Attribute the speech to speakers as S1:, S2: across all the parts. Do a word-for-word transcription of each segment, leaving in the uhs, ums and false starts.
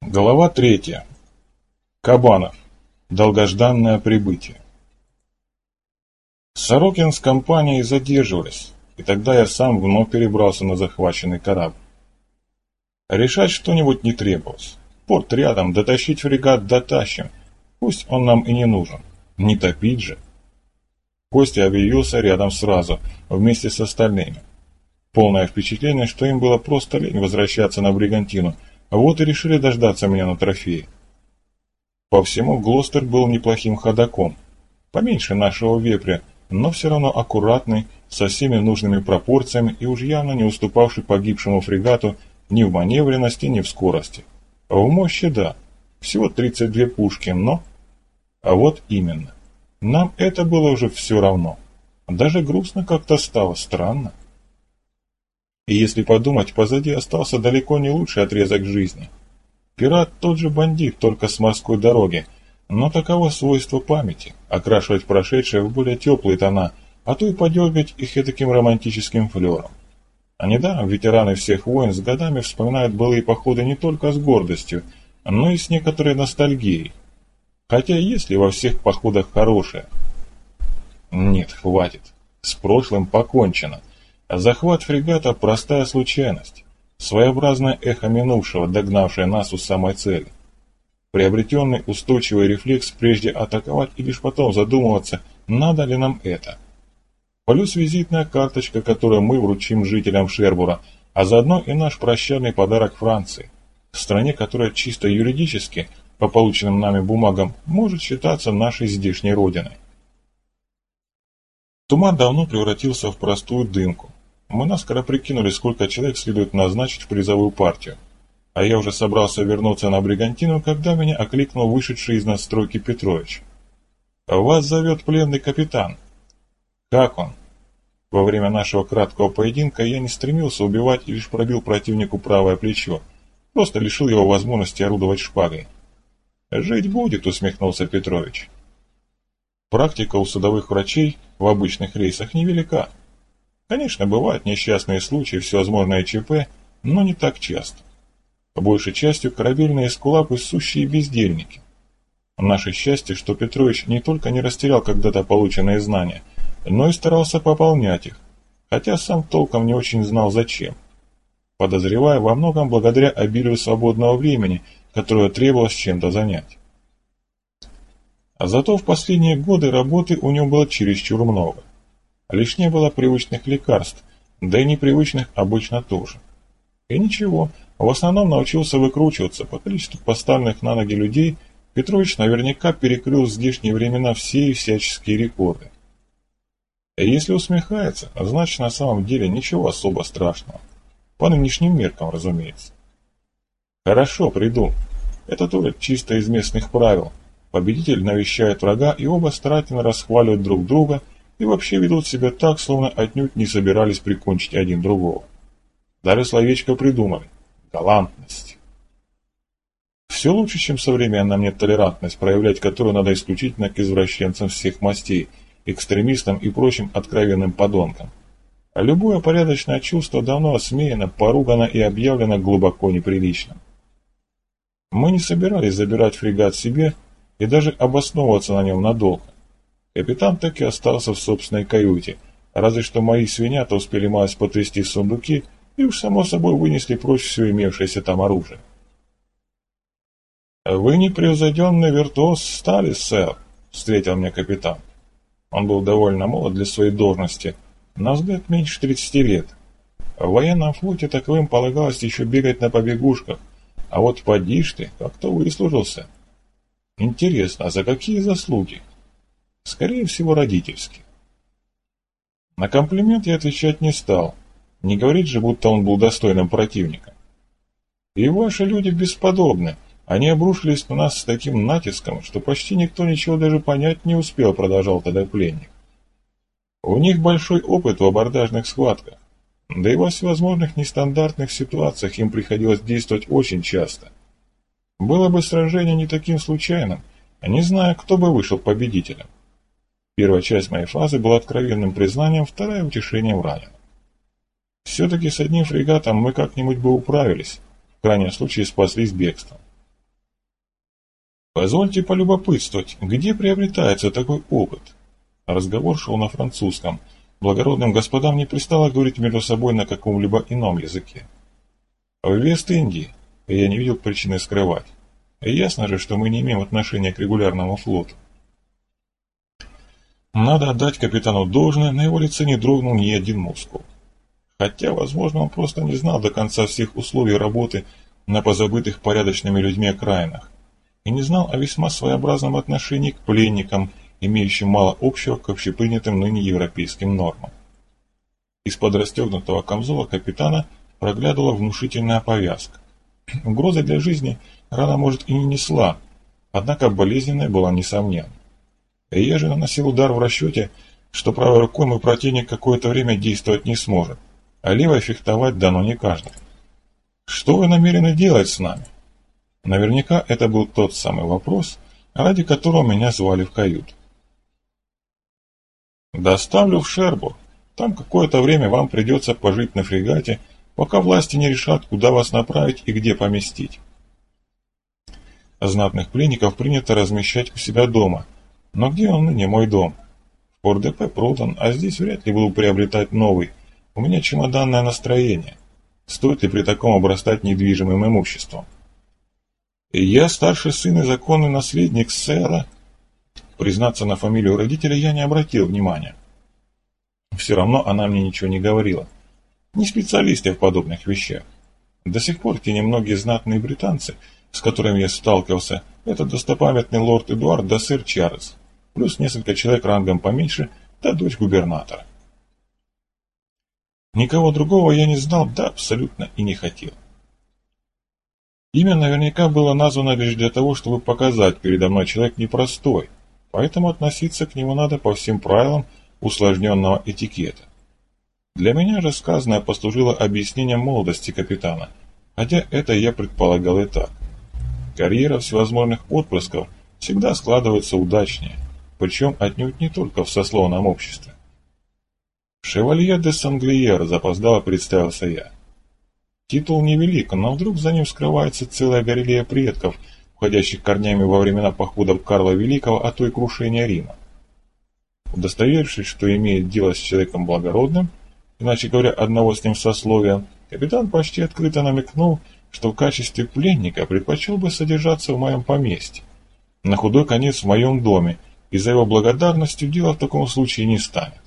S1: Глава третья. Кабанов. Долгожданное прибытие. Сорокин с компанией задерживались, и тогда я сам вновь перебрался на захваченный корабль. Решать что-нибудь не требовалось. Порт рядом, дотащить фрегат дотащим. Пусть он нам и не нужен. Не топить же. Костя объявился рядом сразу, вместе с остальными. Полное впечатление, что им было просто лень возвращаться на Бригантину. Вот и решили дождаться меня на трофее. По всему, Глостер был неплохим ходоком. Поменьше нашего вепря, но все равно аккуратный, со всеми нужными пропорциями и уж явно не уступавший погибшему фрегату ни в маневренности, ни в скорости. В мощи, да, всего тридцать две пушки, но... А вот именно. Нам это было уже все равно. Даже грустно как-то стало, странно. И если подумать, позади остался далеко не лучший отрезок жизни. Пират тот же бандит, только с морской дороги, но таково свойство памяти – окрашивать прошедшее в более теплые тона, а то и подергать их таким романтическим флером. А недаром ветераны всех войн с годами вспоминают былые походы не только с гордостью, но и с некоторой ностальгией. Хотя есть ли во всех походах хорошее? Нет, хватит. С прошлым покончено. Захват фрегата – простая случайность, своеобразное эхо минувшего, догнавшее нас у самой цели. Приобретенный устойчивый рефлекс прежде атаковать и лишь потом задумываться, надо ли нам это. Плюс визитная карточка, которую мы вручим жителям Шербура, а заодно и наш прощальный подарок Франции, стране, которая чисто юридически, по полученным нами бумагам, может считаться нашей здешней родиной. Туман давно превратился в простую дымку. Мы наскоро прикинули, сколько человек следует назначить в призовую партию. А я уже собрался вернуться на Бригантину, когда меня окликнул вышедший из настройки Петрович. «Вас зовет пленный капитан». «Как он?» Во время нашего краткого поединка я не стремился убивать и лишь пробил противнику правое плечо. Просто лишил его возможности орудовать шпагой. «Жить будет», — усмехнулся Петрович. Практика у судовых врачей в обычных рейсах невелика. Конечно, бывают несчастные случаи, всевозможные ЧП, но не так часто. По большей части корабельные эскулапы – сущие бездельники. Наше счастье, что Петрович не только не растерял когда-то полученные знания, но и старался пополнять их, хотя сам толком не очень знал зачем. Подозревая во многом благодаря обилию свободного времени, которое требовалось чем-то занять. А зато в последние годы работы у него было чересчур много. Лишь не было привычных лекарств, да и непривычных обычно тоже. И ничего, в основном научился выкручиваться. По количеству поставленных на ноги людей Петрович наверняка перекрыл в здешние времена все и всяческие рекорды. И если усмехается, значит на самом деле ничего особо страшного. По нынешним меркам, разумеется. Хорошо, приду. Это тоже чисто из местных правил. Победитель навещает врага, и оба старательно расхваливают друг друга и вообще ведут себя так, словно отнюдь не собирались прикончить один другого. Даже словечко придумали. Галантность. Все лучше, чем современная мне толерантность, проявлять которую надо исключительно к извращенцам всех мастей, экстремистам и прочим откровенным подонкам. А любое порядочное чувство давно осмеяно, поругано и объявлено глубоко неприличным. Мы не собирались забирать фрегат себе и даже обосновываться на нем надолго. Капитан так и остался в собственной каюте, разве что мои свинята успели малость потрясти сундуки и уж само собой вынесли прочь все имевшееся там оружие. «Вы непревзойденный виртуоз стали, сэр», — встретил меня капитан. Он был довольно молод для своей должности, на взгляд меньше тридцати лет. В военном флоте таковым полагалось еще бегать на побегушках, а вот поди ж ты, как-то выслужился. Интересно, а за какие заслуги? Скорее всего, родительские. На комплимент я отвечать не стал. Не говорить же, будто он был достойным противником. И ваши люди бесподобны. Они обрушились на нас с таким натиском, что почти никто ничего даже понять не успел, продолжал тогда пленник. У них большой опыт в абордажных схватках. Да и во всевозможных нестандартных ситуациях им приходилось действовать очень часто. Было бы сражение не таким случайным, не зная, кто бы вышел победителем. Первая часть моей фразы была откровенным признанием, вторая – утешением раненого. Все-таки с одним фрегатом мы как-нибудь бы управились, в крайнем случае спаслись бегством. Позвольте полюбопытствовать, где приобретается такой опыт? Разговор шел на французском. Благородным господам не пристало говорить между собой на каком-либо ином языке. В Вест-Индии я не видел причины скрывать. Ясно же, что мы не имеем отношения к регулярному флоту. Надо отдать капитану должное, на его лице не дрогнул ни один мускул. Хотя, возможно, он просто не знал до конца всех условий работы на позабытых порядочными людьми окраинах и не знал о весьма своеобразном отношении к пленникам, имеющим мало общего к общепринятым ныне европейским нормам. Из-под расстегнутого камзола капитана проглядывала внушительная повязка. Угрозы для жизни рана, может, и не несла, однако болезненная была несомненна. И я же наносил удар в расчете, что правой рукой мой противник какое-то время действовать не сможет, а левой фехтовать дано не каждому. Что вы намерены делать с нами? Наверняка это был тот самый вопрос, ради которого меня звали в каюту. Доставлю в Шербур. Там какое-то время вам придется пожить на фрегате, пока власти не решат, куда вас направить и где поместить. Знатных пленников принято размещать у себя дома, но где он ныне мой дом? В Порт-де-Пе продан, а здесь вряд ли буду приобретать новый. У меня чемоданное настроение. Стоит ли при таком обрастать недвижимым имуществом? И я старший сын и законный наследник сэра. Признаться, на фамилию родителей я не обратил внимания. Все равно она мне ничего не говорила. Не специалист я в подобных вещах. До сих пор те немногие знатные британцы, с которыми я сталкивался, это достопамятный лорд Эдуард да сэр Чарльз, плюс несколько человек рангом поменьше, да дочь губернатора. Никого другого я не знал, да абсолютно и не хотел. Имя наверняка было названо лишь для того, чтобы показать, передо мной человек непростой, поэтому относиться к нему надо по всем правилам усложненного этикета. Для меня же сказанное послужило объяснением молодости капитана, хотя это я предполагал и так. Карьера всевозможных отпрысков всегда складывается удачнее, причем отнюдь не только в сословном обществе. «Шевалье де Санглиер», запоздало представился я. Титул невелик, но вдруг за ним скрывается целая галерея предков, входящих корнями во времена походов Карла Великого, а то и крушения Рима. Удостоверившись, что имеет дело с человеком благородным, иначе говоря, одного с ним сословия, капитан почти открыто намекнул, что в качестве пленника предпочел бы содержаться в моем поместье, на худой конец в моем доме, и за его благодарностью дело в таком случае не станет.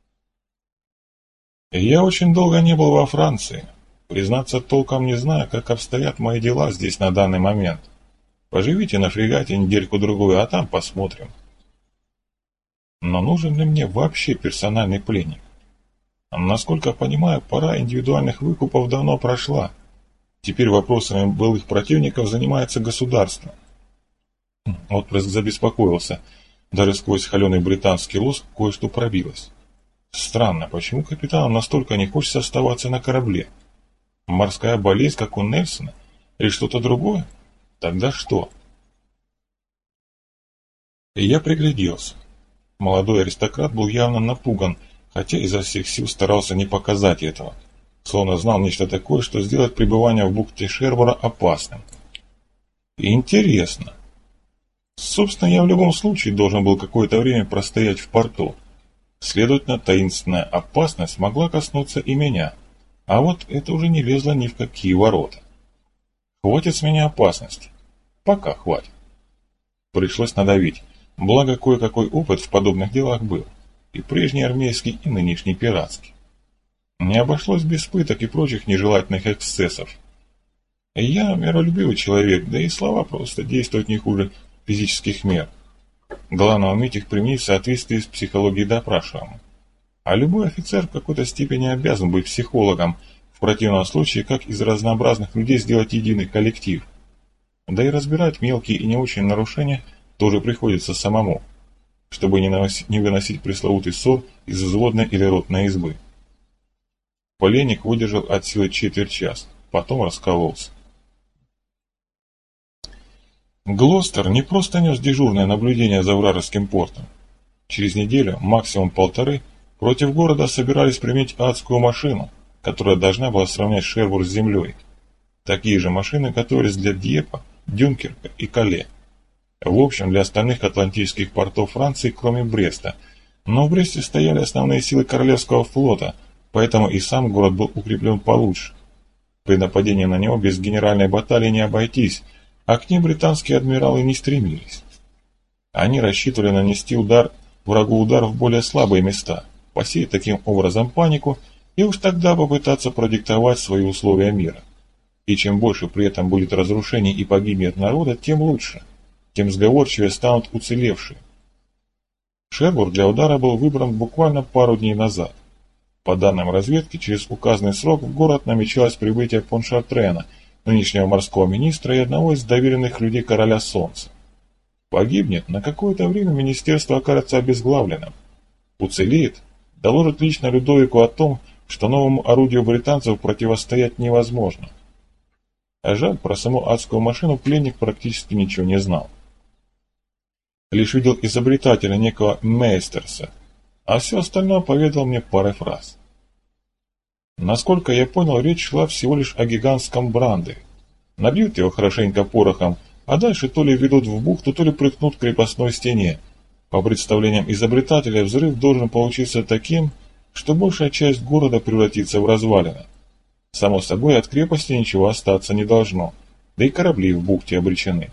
S1: Я очень долго не был во Франции. Признаться, толком не знаю, как обстоят мои дела здесь на данный момент. Поживите на фрегате недельку-другую, а там посмотрим. Но нужен ли мне вообще персональный пленник? Насколько понимаю, пора индивидуальных выкупов давно прошла. Теперь вопросами былых противников занимается государство. Отпрыск забеспокоился. Даже сквозь холеный британский лоск кое-что пробилось. Странно, почему капитану настолько не хочется оставаться на корабле? Морская болезнь, как у Нельсона? Или что-то другое? Тогда что? И я пригляделся. Молодой аристократ был явно напуган, хотя изо всех сил старался не показать этого, словно знал нечто такое, что сделает пребывание в бухте Шербура опасным. И интересно. Собственно, я в любом случае должен был какое-то время простоять в порту. Следовательно, таинственная опасность могла коснуться и меня, а вот это уже не лезло ни в какие ворота. Хватит с меня опасности. Пока хватит. Пришлось надавить, благо кое-какой опыт в подобных делах был, и прежний армейский, и нынешний пиратский. Не обошлось без пыток и прочих нежелательных эксцессов. Я миролюбивый человек, да и слова просто действуют не хуже физических мер. Главное уметь их применить в соответствии с психологией допрашиваемого. А любой офицер в какой-то степени обязан быть психологом, в противном случае, как из разнообразных людей сделать единый коллектив. Да и разбирать мелкие и не очень нарушения тоже приходится самому, чтобы не, наносить, не выносить пресловутый ссор из взводной или ротной избы. Пленник выдержал от силы четверть часа, потом раскололся. Глостер не просто нес дежурное наблюдение за вражеским портом. Через неделю, максимум полторы, против города собирались применить адскую машину, которая должна была сравнять Шербур с землей. Такие же машины готовились для Дьепа, Дюнкерка и Кале. В общем, для остальных атлантических портов Франции, кроме Бреста. Но в Бресте стояли основные силы Королевского флота, поэтому и сам город был укреплен получше. При нападении на него без генеральной баталии не обойтись, а к ним британские адмиралы не стремились. Они рассчитывали нанести удар, врагу удар в более слабые места, посеять таким образом панику и уж тогда попытаться продиктовать свои условия мира. И чем больше при этом будет разрушений и погибнет народа, тем лучше, тем сговорчивее станут уцелевшие. Шербург для удара был выбран буквально пару дней назад. По данным разведки, через указанный срок в город намечалось прибытие Поншартрена, нынешнего морского министра и одного из доверенных людей короля Солнца. Погибнет, на какое-то время министерство окажется обезглавленным. Уцелеет, доложит лично Людовику о том, что новому орудию британцев противостоять невозможно. А жаль, про саму адскую машину пленник практически ничего не знал. Лишь видел изобретателя некого Мейстерса, а все остальное поведал мне парой фраз. Насколько я понял, речь шла всего лишь о гигантском бранде. Набьют его хорошенько порохом, а дальше то ли ведут в бухту, то ли приткнут к крепостной стене. По представлениям изобретателя, взрыв должен получиться таким, что большая часть города превратится в развалины. Само собой, от крепости ничего остаться не должно, да и корабли в бухте обречены.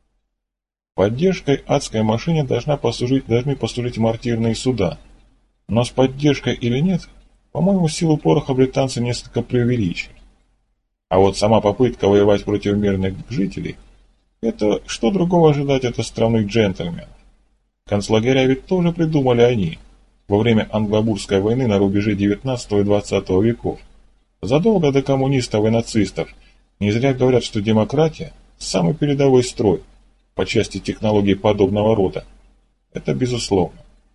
S1: Поддержкой адской машине должна послужить, должны послужить мортирные суда. Но с поддержкой или нет, по-моему, силу пороха британцы несколько преувеличили. А вот сама попытка воевать против мирных жителей – это что другого ожидать от островных джентльменов? Концлагеря ведь тоже придумали они во время Англобурской войны на рубеже девятнадцатого и двадцатого веков. Задолго до коммунистов и нацистов не зря говорят, что демократия – самый передовой строй по части технологий подобного рода. Это безусловно.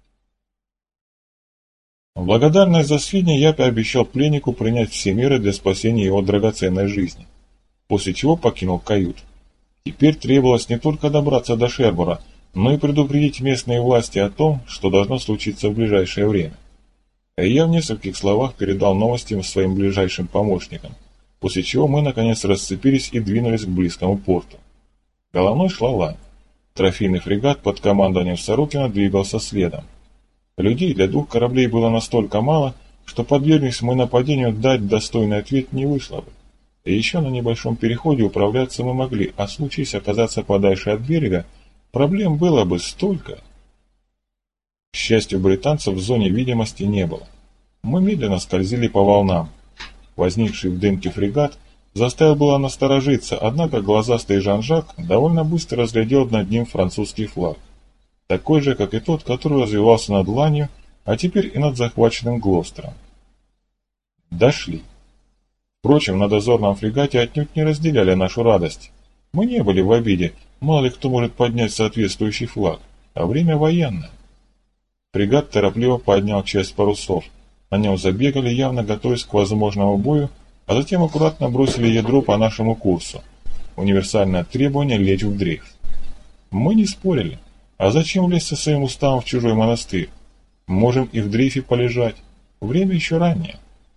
S1: В благодарность за сведения я пообещал пленнику принять все меры для спасения его драгоценной жизни, после чего покинул каюту. Теперь требовалось не только добраться до Шербура, но и предупредить местные власти о том, что должно случиться в ближайшее время. И я в нескольких словах передал новости своим ближайшим помощникам, после чего мы наконец расцепились и двинулись к близкому порту. Головной шла Лань. Трофейный фрегат под командованием Сорокина двигался следом. Людей для двух кораблей было настолько мало, что подвергнись мы нападению, дать достойный ответ не вышло бы. И еще на небольшом переходе управляться мы могли, а случись оказаться подальше от берега, проблем было бы столько. К счастью, британцев в зоне видимости не было. Мы медленно скользили по волнам. Возникший в дымке фрегат заставил было насторожиться, однако глазастый Жан-Жак довольно быстро разглядел над ним французский флаг. Такой же, как и тот, который развивался над Ланью, а теперь и над захваченным Глостером. Дошли. Впрочем, на дозорном фрегате отнюдь не разделяли нашу радость. Мы не были в обиде, мало ли кто может поднять соответствующий флаг, а время военное. Фрегат торопливо поднял часть парусов, на нем забегали, явно готовясь к возможному бою, а затем аккуратно бросили ядро по нашему курсу. Универсальное требование лечь в дрейф. Мы не спорили. А зачем лезть со своим уставом в чужой монастырь? Можем и в дрейфе полежать. Время еще раннее.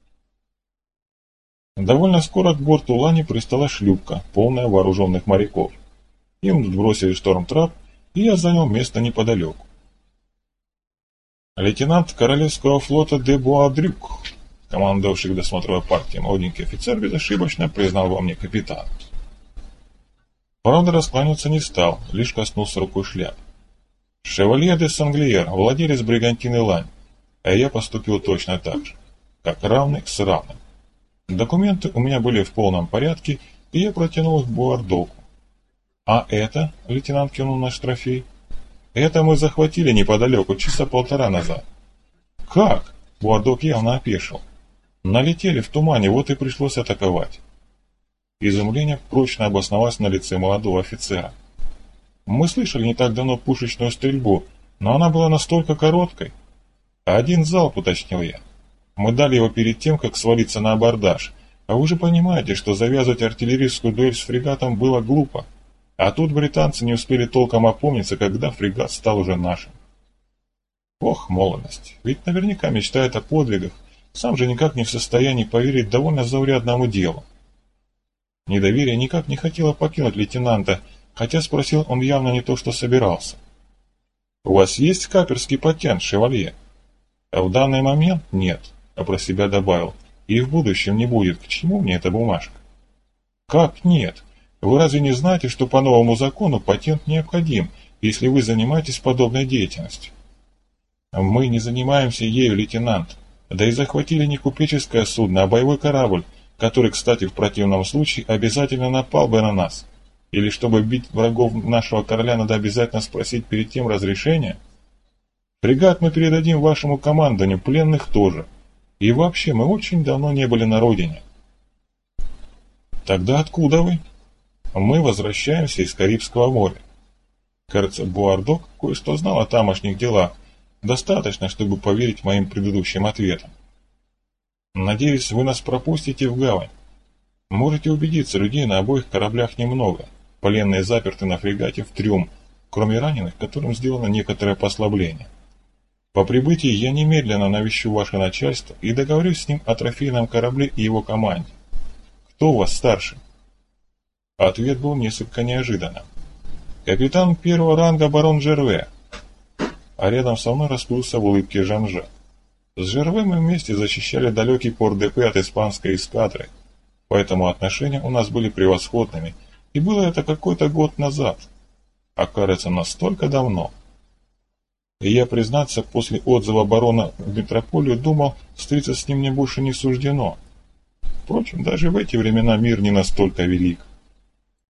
S1: Довольно скоро к борту Лани пристала шлюпка, полная вооруженных моряков. Им бросили шторм-трап, и я занял место неподалеку. Лейтенант Королевского флота де Буадрюк, командовавший досмотровой партией молоденький офицер, безошибочно признал во мне капитана. Правда, раскланяться не стал, лишь коснулся рукой шляпы. Шевалье де Санглиер, владелец бригантины Лань, а я поступил точно так же, как равный с равным. Документы у меня были в полном порядке, и я протянул их Буардоку. «А это?» — лейтенант кинул наш трофей. «Это мы захватили неподалеку, часа полтора назад». «Как?» — Буардок явно опешил. «Налетели в тумане, вот и пришлось атаковать». Изумление прочно обосновалось на лице молодого офицера. «Мы слышали не так давно пушечную стрельбу, но она была настолько короткой». «Один залп», — уточнил я. «Мы дали его перед тем, как свалиться на абордаж, а вы же понимаете, что завязывать артиллерийскую дуэль с фрегатом было глупо. А тут британцы не успели толком опомниться, когда фрегат стал уже нашим». Ох, молодость, ведь наверняка мечтает о подвигах, сам же никак не в состоянии поверить довольно заурядному делу. Недоверие никак не хотело покинуть лейтенанта, хотя спросил он явно не то, что собирался. «У вас есть каперский патент, шевалье?» А в данный момент нет, а про себя добавил. И в будущем не будет. К чему мне эта бумажка? Как нет? Вы разве не знаете, что по новому закону патент необходим, если вы занимаетесь подобной деятельностью? Мы не занимаемся ею, лейтенант. Да и захватили не купеческое судно, а боевой корабль, который, кстати, в противном случае обязательно напал бы на нас. Или чтобы бить врагов нашего короля, надо обязательно спросить перед тем разрешения? Фрегат мы передадим вашему командованию, пленных тоже. И вообще, мы очень давно не были на родине. Тогда откуда вы? Мы возвращаемся из Карибского моря. Кажется, Буардок кое-что знал о тамошних делах. Достаточно, чтобы поверить моим предыдущим ответам. Надеюсь, вы нас пропустите в гавань. Можете убедиться, людей на обоих кораблях немного. Пленные заперты на фрегате в трюм, кроме раненых, которым сделано некоторое послабление. По прибытии я немедленно навещу ваше начальство и договорюсь с ним о трофейном корабле и его команде. Кто у вас старший? Ответ был несколько неожиданным. Капитан первого ранга барон Жерве. А рядом со мной расплылся в улыбке Жанжа. С Жерве мы вместе защищали далекий Порт-де-Пе от испанской эскадры, поэтому отношения у нас были превосходными, и было это какой-то год назад. А кажется, настолько давно. И я, признаться, после отзыва барона в метрополию думал, встретиться с ним мне больше не суждено. Впрочем, даже в эти времена мир не настолько велик.